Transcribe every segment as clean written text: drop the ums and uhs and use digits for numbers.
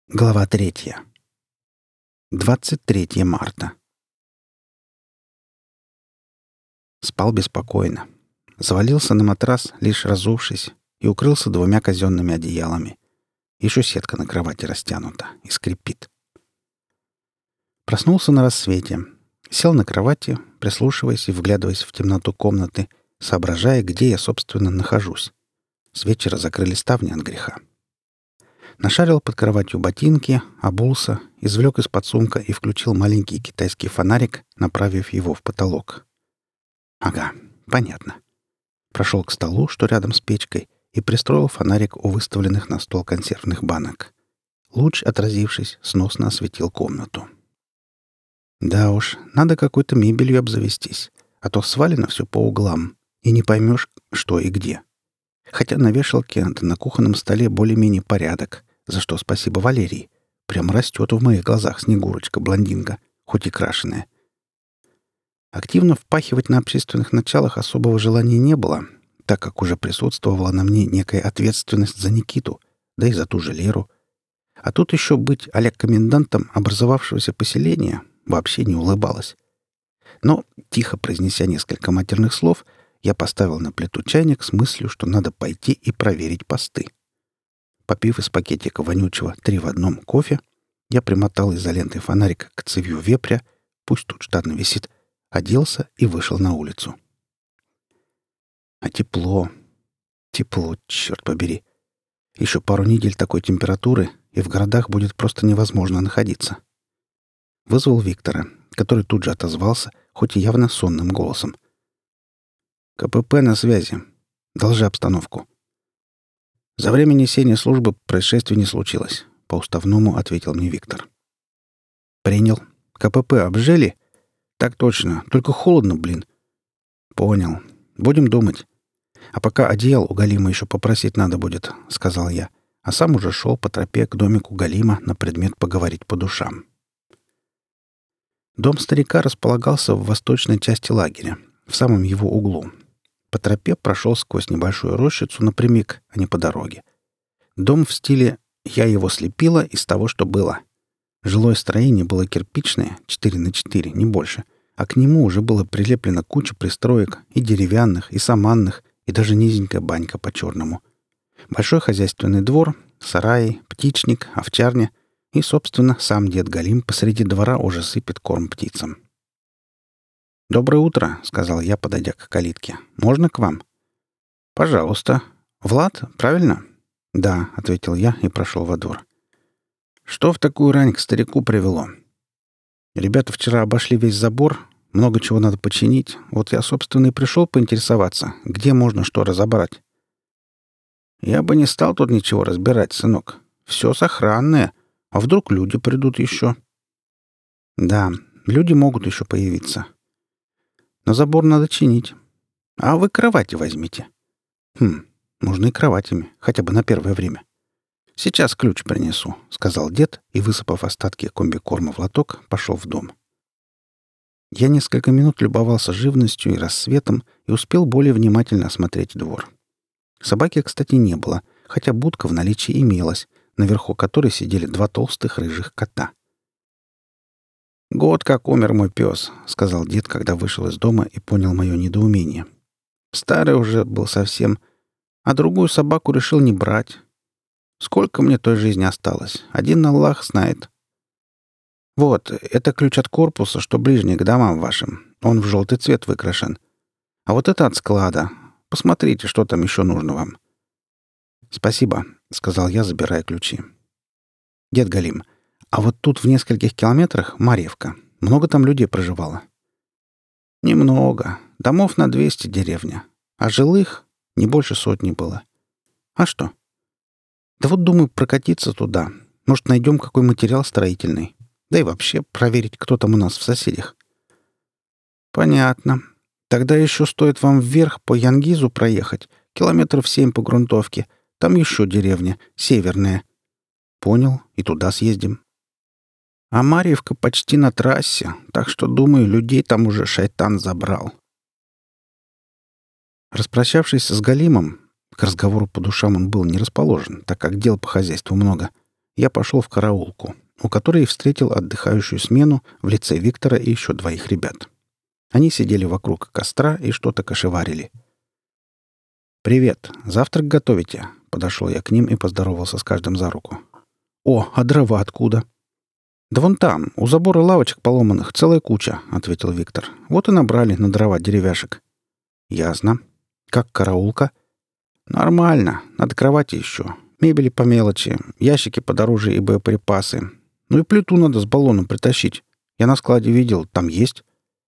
Глава 3. 23 марта. Спал беспокойно. Завалился на матрас, лишь разувшись, и укрылся двумя казенными одеялами. Еще сетка на кровати растянута и скрипит. Проснулся на рассвете. Сел на кровати, прислушиваясь и вглядываясь в темноту комнаты, соображая, где я, собственно, нахожусь. С вечера закрыли ставни от греха. Нашарил под кроватью ботинки, обулся, извлек из-под сумка и включил маленький китайский фонарик, направив его в потолок. Ага, понятно. Прошел к столу, что рядом с печкой, и пристроил фонарик у выставленных на стол консервных банок. Луч, отразившись, сносно осветил комнату. Да уж, надо какой-то мебелью обзавестись, а то свалено все по углам, и не поймешь, что и где. Хотя на вешалке да на кухонном столе более-менее порядок, за что спасибо Валерии. Прям растет в моих глазах Снегурочка-блондинка, хоть и крашеная. Активно впахивать на общественных началах особого желания не было, так как уже присутствовала на мне некая ответственность за Никиту, да и за ту же Леру. А тут еще быть комендантом образовавшегося поселения вообще не улыбалось. Но, тихо произнеся несколько матерных слов, я поставил на плиту чайник с мыслью, что надо пойти и проверить посты. Попив из пакетика вонючего 3 в 1 кофе, я примотал изолентой фонарик к цевью вепря, пусть тут штатно висит, оделся и вышел на улицу. А тепло, черт побери. Еще пару недель такой температуры, и в городах будет просто невозможно находиться. Вызвал Виктора, который тут же отозвался, хоть и явно сонным голосом. «КПП на связи. Доложи обстановку». «За время несения службы происшествий не случилось», — по-уставному ответил мне Виктор. «Принял. КПП обжили?» «Так точно. Только холодно, блин». «Понял. Будем думать. А пока одеял у Галима еще попросить надо будет», — сказал я, а сам уже шел по тропе к домику Галима на предмет поговорить по душам. Дом старика располагался в восточной части лагеря, в самом его углу. По тропе прошел сквозь небольшую рощицу напрямик, а не по дороге. Дом в стиле «я его слепила из того, что было». Жилое строение было кирпичное, 4x4, не больше, а к нему уже было прилеплено куча пристроек, и деревянных, и саманных, и даже низенькая банька по-черному. Большой хозяйственный двор, сараи, птичник, овчарня и, собственно, сам дед Галим посреди двора уже сыпет корм птицам. «Доброе утро», — сказал я, подойдя к калитке. «Можно к вам?» «Пожалуйста. Влад, правильно?» «Да», — ответил я и прошел во двор. «Что в такую рань к старику привело?» «Ребята вчера обошли весь забор, много чего надо починить. Вот я, собственно, и пришел поинтересоваться, где можно что разобрать». «Я бы не стал тут ничего разбирать, сынок. Все сохранное. А вдруг люди придут еще?» «Да, люди могут еще появиться. Но забор надо чинить. А вы кровати возьмите». Нужно и кроватями, хотя бы на первое время. «Сейчас ключ принесу», — сказал дед и, высыпав остатки комбикорма в лоток, пошел в дом. Я несколько минут любовался живностью и рассветом и успел более внимательно осмотреть двор. Собаки, кстати, не было, хотя будка в наличии имелась, наверху которой сидели 2 толстых рыжих кота. «Год как умер мой пес», — сказал дед, когда вышел из дома и понял мое недоумение. «Старый уже был совсем, а другую собаку решил не брать. Сколько мне той жизни осталось? Один Аллах знает. Вот, это ключ от корпуса, что ближний к домам вашим. Он в желтый цвет выкрашен. А вот это от склада. Посмотрите, что там еще нужно вам». «Спасибо», — сказал я, забирая ключи. «Дед Галим, а вот тут в нескольких километрах Марьевка. Много там людей проживало?» «Немного. Домов на 200 деревня. А жилых не больше 100 было. А что?» «Да вот думаю прокатиться туда. Может, найдем какой материал строительный. Да и вообще проверить, кто там у нас в соседях». «Понятно. Тогда еще стоит вам вверх по Янгизу проехать. Километров 7 по грунтовке. Там еще деревня, северная». «Понял. И туда съездим». «А Марьевка почти на трассе, так что, думаю, людей там уже шайтан забрал». Распрощавшись с Галимом, к разговору по душам он был не расположен, так как дел по хозяйству много, я пошел в караулку, у которой встретил отдыхающую смену в лице Виктора и еще двоих ребят. Они сидели вокруг костра и что-то кошеварили. «Привет! Завтрак готовите?» Подошел я к ним и поздоровался с каждым за руку. «О, а дрова откуда?» «Да вон там, у забора лавочек поломанных, целая куча», — ответил Виктор. «Вот и набрали на дрова деревяшек». «Ясно. Как караулка?» «Нормально. Надо кровати еще. Мебели по мелочи, ящики подороже и боеприпасы. Ну и плиту надо с баллоном притащить. Я на складе видел, там есть».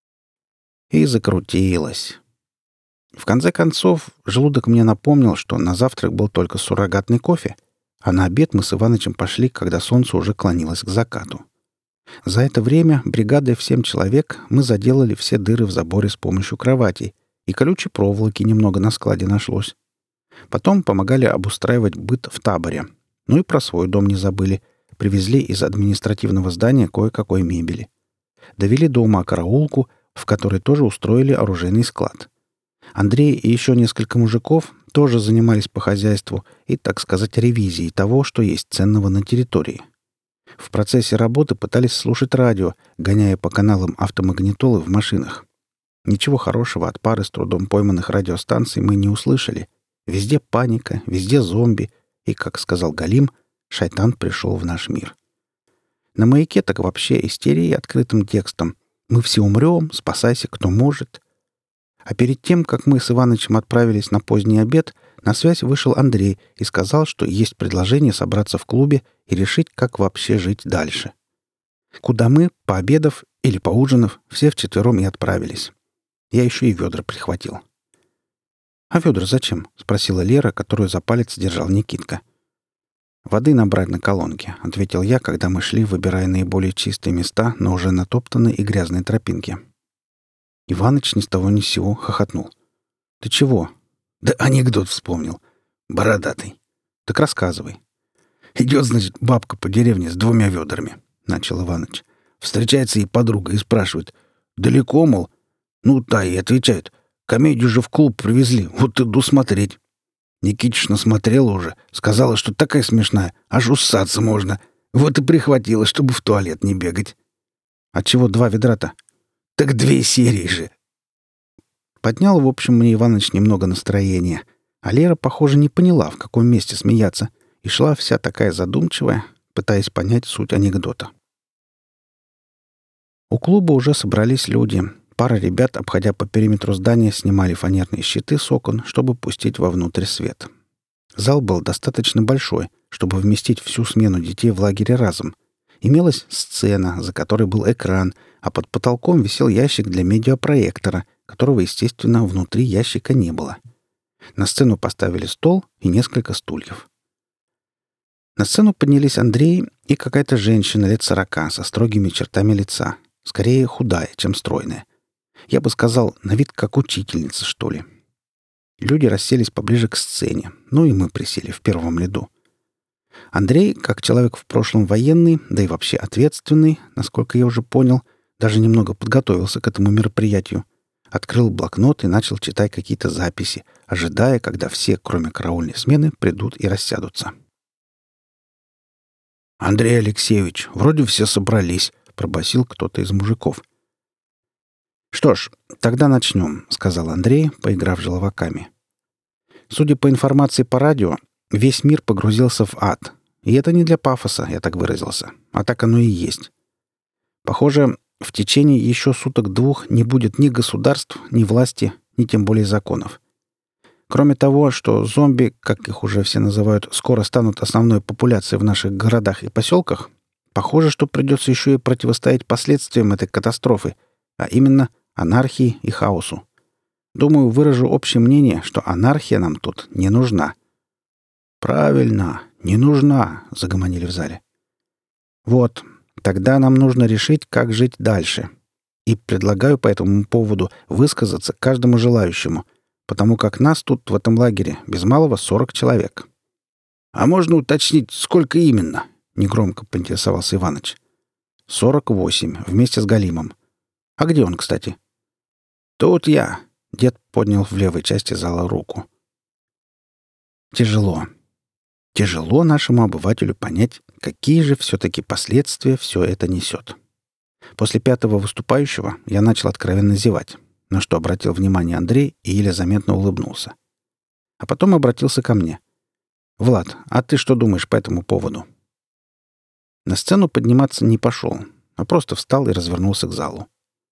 И закрутилось. В конце концов, желудок мне напомнил, что на завтрак был только суррогатный кофе, а на обед мы с Иванычем пошли, когда солнце уже клонилось к закату. За это время бригадой в 7 человек мы заделали все дыры в заборе с помощью кроватей, и колючей проволоки немного на складе нашлось. Потом помогали обустраивать быт в таборе. Ну и про свой дом не забыли. Привезли из административного здания кое-какой мебели. Довели до ума караулку, в которой тоже устроили оружейный склад. Андрей и еще несколько мужиков тоже занимались по хозяйству и, так сказать, ревизией того, что есть ценного на территории. В процессе работы пытались слушать радио, гоняя по каналам автомагнитолы в машинах. Ничего хорошего от пары с трудом пойманных радиостанций мы не услышали. Везде паника, везде зомби, и, как сказал Галим, шайтан пришел в наш мир. На маяке так вообще истерия открытым текстом. Мы все умрем, спасайся, кто может. А перед тем, как мы с Иванычем отправились на поздний обед, на связь вышел Андрей и сказал, что есть предложение собраться в клубе и решить, как вообще жить дальше. Куда мы, пообедав или поужинав, все вчетвером и отправились. Я еще и ведра прихватил. «А ведра зачем?» — спросила Лера, которую за палец держал Никитка. «Воды набрать на колонке», — ответил я, когда мы шли, выбирая наиболее чистые места на уже натоптанной и грязной тропинке. Иваныч ни с того ни с сего хохотнул. «Ты чего?» «Да анекдот вспомнил. Бородатый». «Так рассказывай». «Идет, значит, бабка по деревне с 2 ведрами», — начал Иваныч. Встречается ей подруга и спрашивает: «Далеко, мол?» Ну, та и отвечает: «Комедию же в клуб привезли, вот иду смотреть». Никитична смотрела уже, сказала, что такая смешная, аж уссаться можно. Вот и прихватила, чтобы в туалет не бегать. «А чего 2 ведра-то?» «Так 2 серии же». Поднял, в общем, мне Иваныч немного настроения. А Лера, похоже, не поняла, в каком месте смеяться, и шла вся такая задумчивая, пытаясь понять суть анекдота. У клуба уже собрались люди. Пара ребят, обходя по периметру здания, снимали фанерные щиты с окон, чтобы пустить вовнутрь свет. Зал был достаточно большой, чтобы вместить всю смену детей в лагере разом. Имелась сцена, за которой был экран, а под потолком висел ящик для медиапроектора, которого, естественно, внутри ящика не было. На сцену поставили стол и несколько стульев. На сцену поднялись Андрей и какая-то женщина лет 40 со строгими чертами лица, скорее худая, чем стройная. Я бы сказал, на вид как учительница, что ли. Люди расселись поближе к сцене, ну и мы присели в первом ряду. Андрей, как человек в прошлом военный, да и вообще ответственный, насколько я уже понял, даже немного подготовился к этому мероприятию, открыл блокнот и начал читать какие-то записи, ожидая, когда все, кроме караульной смены, придут и рассядутся. «Андрей Алексеевич, вроде все собрались», — пробасил кто-то из мужиков. «Что ж, тогда начнем», — сказал Андрей, поиграв желваками. Судя по информации по радио, весь мир погрузился в ад. И это не для пафоса, я так выразился. А так оно и есть. Похоже, в течение еще суток-двух не будет ни государств, ни власти, ни тем более законов. Кроме того, что зомби, как их уже все называют, скоро станут основной популяцией в наших городах и поселках, похоже, что придется еще и противостоять последствиям этой катастрофы, а именно анархии и хаосу. Думаю, выражу общее мнение, что анархия нам тут не нужна. «Правильно, не нужна», — загомонили в зале. Вот, тогда нам нужно решить, как жить дальше. И предлагаю по этому поводу высказаться каждому желающему, потому как нас тут в этом лагере без малого 40 человек. «А можно уточнить, сколько именно?» — негромко поинтересовался Иваныч. 48, вместе с Галимом. А где он, кстати? «Тут я», — дед поднял в левой части зала руку. Тяжело нашему обывателю понять, Какие же все-таки последствия все это несет? После пятого выступающего я начал откровенно зевать, на что обратил внимание Андрей и еле заметно улыбнулся. А потом обратился ко мне. «Влад, а ты что думаешь по этому поводу?» На сцену подниматься не пошел, а просто встал и развернулся к залу.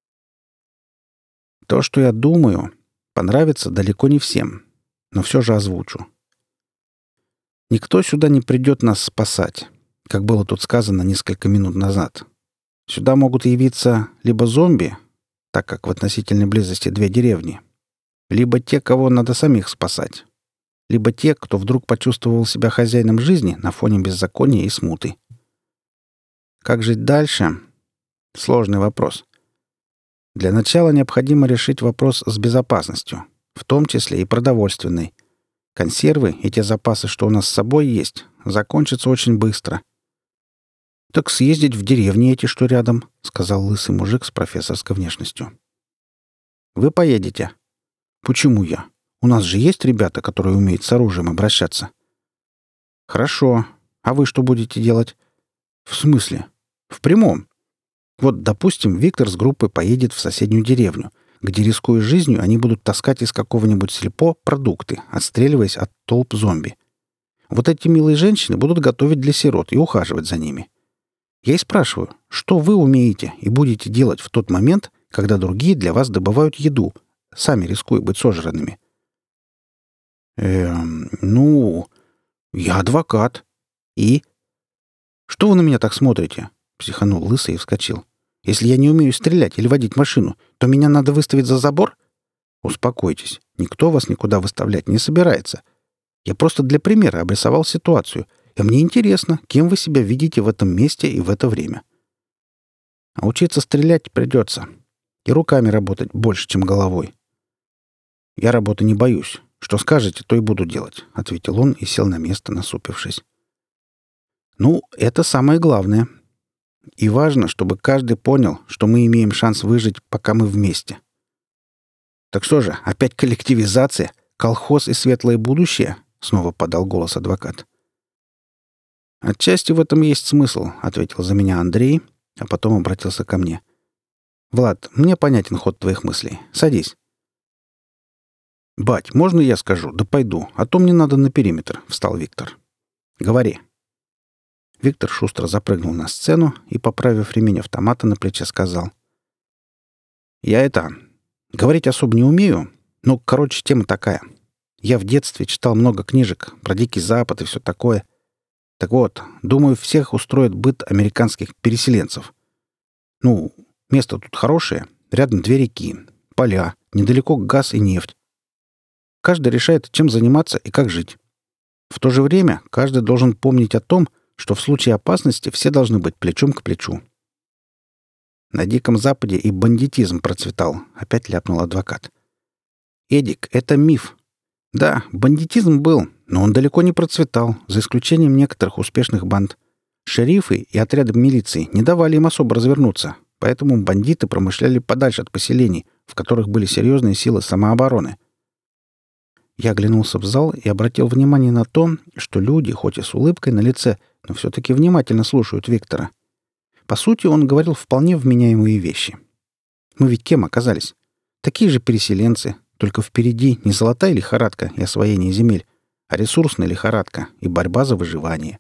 То, что я думаю, понравится далеко не всем, но все же озвучу. Никто сюда не придет нас спасать, как было тут сказано несколько минут назад. Сюда могут явиться либо зомби, так как в относительной близости две деревни, либо те, кого надо самих спасать, либо те, кто вдруг почувствовал себя хозяином жизни на фоне беззакония и смуты. Как жить дальше? Сложный вопрос. Для начала необходимо решить вопрос с безопасностью, в том числе и продовольственной. Консервы и те запасы, что у нас с собой есть, закончатся очень быстро. «Так съездить в деревни эти, что рядом», — сказал лысый мужик с профессорской внешностью. «Вы поедете». «Почему я? У нас же есть ребята, которые умеют с оружием обращаться». «Хорошо. А вы что будете делать?» «В смысле?» «В прямом. Вот, допустим, Виктор с группой поедет в соседнюю деревню, где, рискуя жизнью, они будут таскать из какого-нибудь сельпо продукты, отстреливаясь от толп зомби. Вот эти милые женщины будут готовить для сирот и ухаживать за ними. Я и спрашиваю, что вы умеете и будете делать в тот момент, когда другие для вас добывают еду, сами рискуя быть сожранными? Ну, я адвокат. И? Что вы на меня так смотрите? Психанул лысый и вскочил. Если я не умею стрелять или водить машину, то меня надо выставить за забор? Успокойтесь, никто вас никуда выставлять не собирается. Я просто для примера обрисовал ситуацию, и мне интересно, кем вы себя видите в этом месте и в это время. А учиться стрелять придется. И руками работать больше, чем головой. Я работы не боюсь. Что скажете, то и буду делать, — ответил он и сел на место, насупившись. Ну, это самое главное. И важно, чтобы каждый понял, что мы имеем шанс выжить, пока мы вместе. Так что же, опять коллективизация, колхоз и светлое будущее? Снова подал голос адвокат. «Отчасти в этом есть смысл», — ответил за меня Андрей, а потом обратился ко мне. «Влад, мне понятен ход твоих мыслей. Садись». «Бать, можно я скажу? Да пойду, а то мне надо на периметр», — встал Виктор. «Говори». Виктор шустро запрыгнул на сцену и, поправив ремень автомата на плече, сказал. «Я говорить особо не умею, но, короче, тема такая. Я в детстве читал много книжек про Дикий Запад и все такое. Так вот, думаю, всех устроит быт американских переселенцев. Ну, место тут хорошее, рядом две реки, поля, недалеко газ и нефть. Каждый решает, чем заниматься и как жить. В то же время каждый должен помнить о том, что в случае опасности все должны быть плечом к плечу. На Диком Западе и бандитизм процветал, опять ляпнул адвокат. Эдик, это миф. Да, бандитизм был, но он далеко не процветал, за исключением некоторых успешных банд. Шерифы и отряды милиции не давали им особо развернуться, поэтому бандиты промышляли подальше от поселений, в которых были серьезные силы самообороны. Я оглянулся в зал и обратил внимание на то, что люди, хоть и с улыбкой на лице, но все-таки внимательно слушают Виктора. По сути, он говорил вполне вменяемые вещи. Мы ведь кем оказались? Такие же переселенцы, только впереди не золотая лихорадка и освоение земель, а ресурсная лихорадка и борьба за выживание.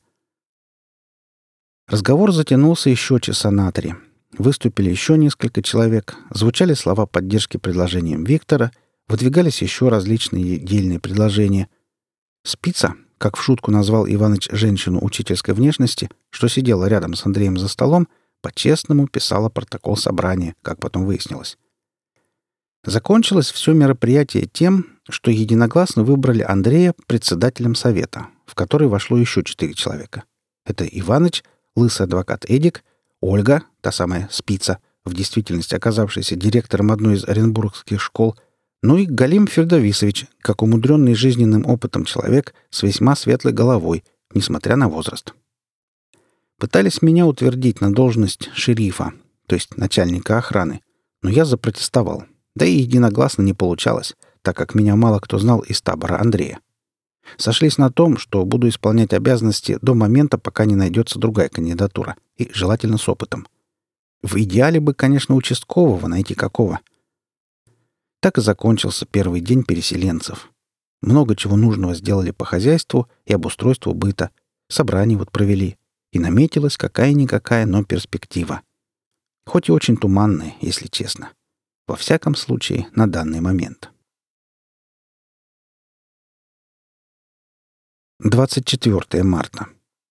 Разговор затянулся еще часа на 3. Выступили еще несколько человек, звучали слова поддержки предложениям Виктора, выдвигались еще различные дельные предложения. Спица, как в шутку назвал Иваныч женщину учительской внешности, что сидела рядом с Андреем за столом, по-честному писала протокол собрания, как потом выяснилось. Закончилось все мероприятие тем, что единогласно выбрали Андрея председателем совета, в который вошло еще 4 человека. Это Иваныч, лысый адвокат Эдик, Ольга, та самая Спица, в действительности оказавшаяся директором одной из оренбургских школ, ну и Галим Фердовисович, как умудренный жизненным опытом человек с весьма светлой головой, несмотря на возраст. Пытались меня утвердить на должность шерифа, то есть начальника охраны, но я запротестовал. Да и единогласно не получалось, так как меня мало кто знал из табора Андрея. Сошлись на том, что буду исполнять обязанности до момента, пока не найдется другая кандидатура, и желательно с опытом. В идеале бы, конечно, участкового найти какого. Так и закончился первый день переселенцев. Много чего нужного сделали по хозяйству и обустройству быта. Собрание вот провели. И наметилась какая-никакая, но перспектива. Хоть и очень туманная, если честно. Во всяком случае, на данный момент. 24 марта.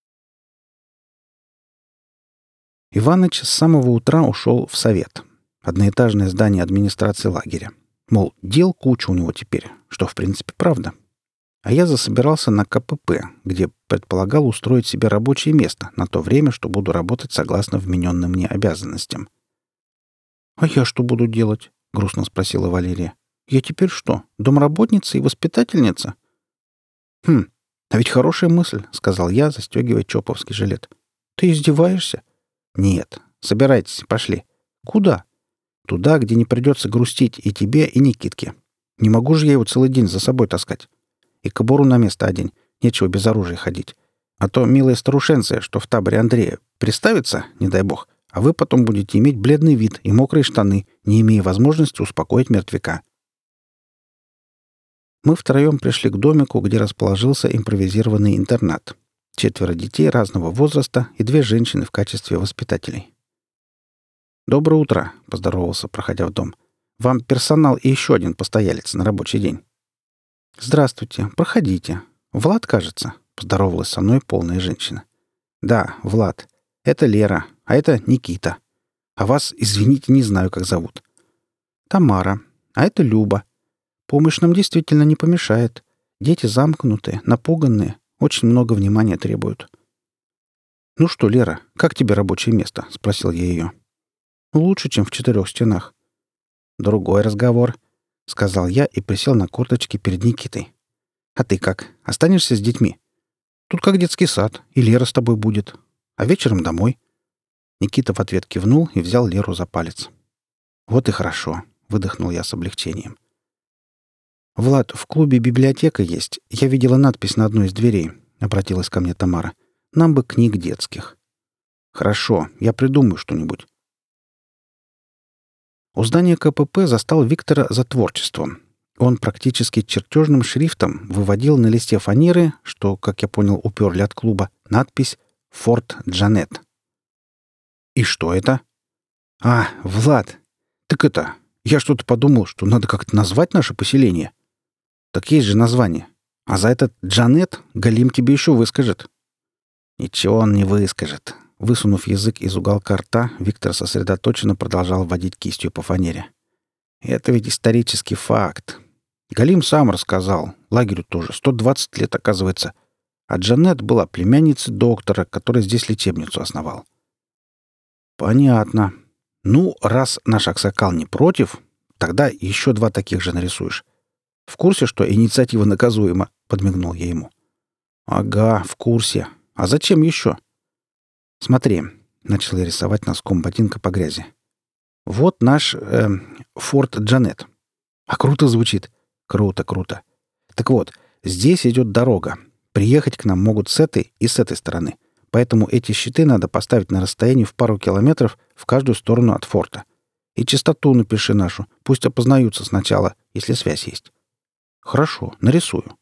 Иваныч с самого утра ушел в совет. Одноэтажное здание администрации лагеря. Мол, дел куча у него теперь, что в принципе правда. А я засобирался на КПП, где предполагал устроить себе рабочее место на то время, что буду работать согласно вмененным мне обязанностям. «А я что буду делать?» — грустно спросила Валерия. «Я теперь что, домработница и воспитательница?» «Хм, а ведь хорошая мысль», — сказал я, застегивая чоповский жилет. «Ты издеваешься?» «Нет. Собирайтесь, пошли». «Куда?» «Туда, где не придется грустить и тебе, и Никитке. Не могу же я его целый день за собой таскать. И кобуру на место одень. Нечего без оружия ходить. А то милая старушенция, что в таборе Андрея, приставится, не дай бог, а вы потом будете иметь бледный вид и мокрые штаны, не имея возможности успокоить мертвяка». Мы втроем пришли к домику, где расположился импровизированный интернат. 4 детей разного возраста и 2 женщины в качестве воспитателей. «Доброе утро», — поздоровался, проходя в дом. «Вам персонал и еще один постоялец на рабочий день». «Здравствуйте. Проходите. Влад, кажется», — поздоровалась со мной полная женщина. «Да, Влад. Это Лера, а это Никита. А вас, извините, не знаю, как зовут». «Тамара. А это Люба. Помощь нам действительно не помешает. Дети замкнутые, напуганные, очень много внимания требуют». «Ну что, Лера, как тебе рабочее место?» — спросил я ее. «Лучше, чем в 4 стенах». «Другой разговор», — сказал я и присел на корточки перед Никитой. «А ты как? Останешься с детьми? Тут как детский сад, и Лера с тобой будет. А вечером домой». Никита в ответ кивнул и взял Леру за палец. «Вот и хорошо», — выдохнул я с облегчением. «Влад, в клубе библиотека есть. Я видела надпись на одной из дверей», — обратилась ко мне Тамара. «Нам бы книг детских». «Хорошо, я придумаю что-нибудь». У здания КПП застал Виктора за творчеством. Он практически чертежным шрифтом выводил на листе фанеры, что, как я понял, уперли от клуба, надпись «Форт Джанет». «И что это?» «А, Влад, так это... Я что-то подумал, что надо как-то назвать наше поселение». «Так есть же название. А за этот Джанет Галим тебе еще выскажет». «Ничего он не выскажет». Высунув язык из уголка рта, Виктор сосредоточенно продолжал водить кистью по фанере. «Это ведь исторический факт. Галим сам рассказал. Лагерю тоже 120 лет, оказывается. А Джанет была племянницей доктора, который здесь лечебницу основал». «Понятно. Ну, раз наш Аксакал не против, тогда еще 2 таких же нарисуешь. В курсе, что инициатива наказуема?» — подмигнул я ему. «Ага, в курсе. А зачем еще?» «Смотри», — начал я рисовать носком ботинка по грязи. «Вот наш форт Джанет. А круто звучит. Круто, круто. Так вот, здесь идет дорога. Приехать к нам могут с этой и с этой стороны. Поэтому эти щиты надо поставить на расстоянии в пару километров в каждую сторону от форта. И частоту напиши нашу. Пусть опознаются сначала, если связь есть». «Хорошо, нарисую».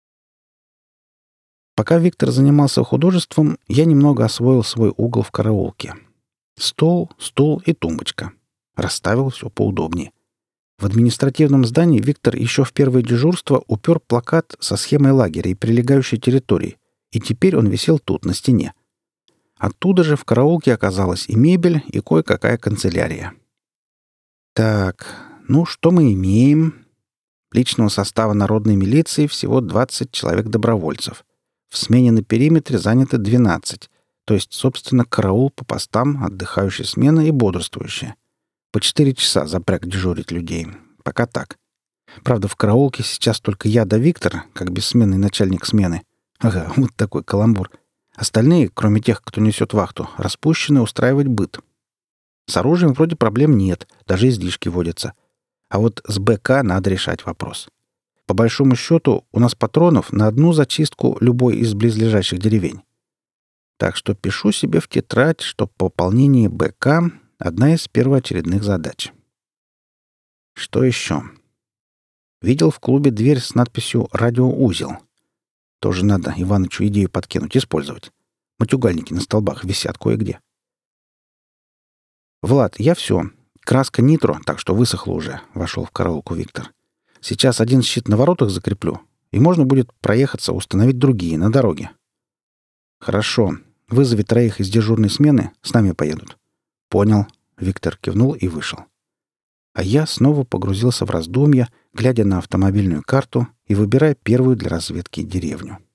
Пока Виктор занимался художеством, я немного освоил свой угол в караулке. Стол, стул и тумбочка. Расставил все поудобнее. В административном здании Виктор еще в первое дежурство упер плакат со схемой лагеря и прилегающей территории, и теперь он висел тут, на стене. Оттуда же в караулке оказалась и мебель, и кое-какая канцелярия. Так, ну что мы имеем? Личного состава народной милиции всего 20 человек-добровольцев. В смене на периметре занято 12, то есть, собственно, караул по постам, отдыхающая смена и бодрствующая. По 4 часа запряг дежурить людей. Пока так. Правда, в караулке сейчас только я да Виктор, как бессменный начальник смены. Ага, вот такой каламбур. Остальные, кроме тех, кто несет вахту, распущены устраивать быт. С оружием вроде проблем нет, даже излишки водятся. А вот с БК надо решать вопрос. По большому счету, у нас патронов на одну зачистку любой из близлежащих деревень. Так что пишу себе в тетрадь, что пополнение БК — одна из первоочередных задач. Что еще? Видел в клубе дверь с надписью «Радиоузел». Тоже надо Иванычу идею подкинуть, использовать. Матюгальники на столбах висят кое-где. «Влад, я все. Краска нитро, так что высохла уже», — вошел в караулку Виктор. «Сейчас один щит на воротах закреплю, и можно будет проехаться, установить другие на дороге». «Хорошо. Вызови 3 из дежурной смены, с нами поедут». «Понял». Виктор кивнул и вышел. А я снова погрузился в раздумья, глядя на автомобильную карту и выбирая первую для разведки деревню.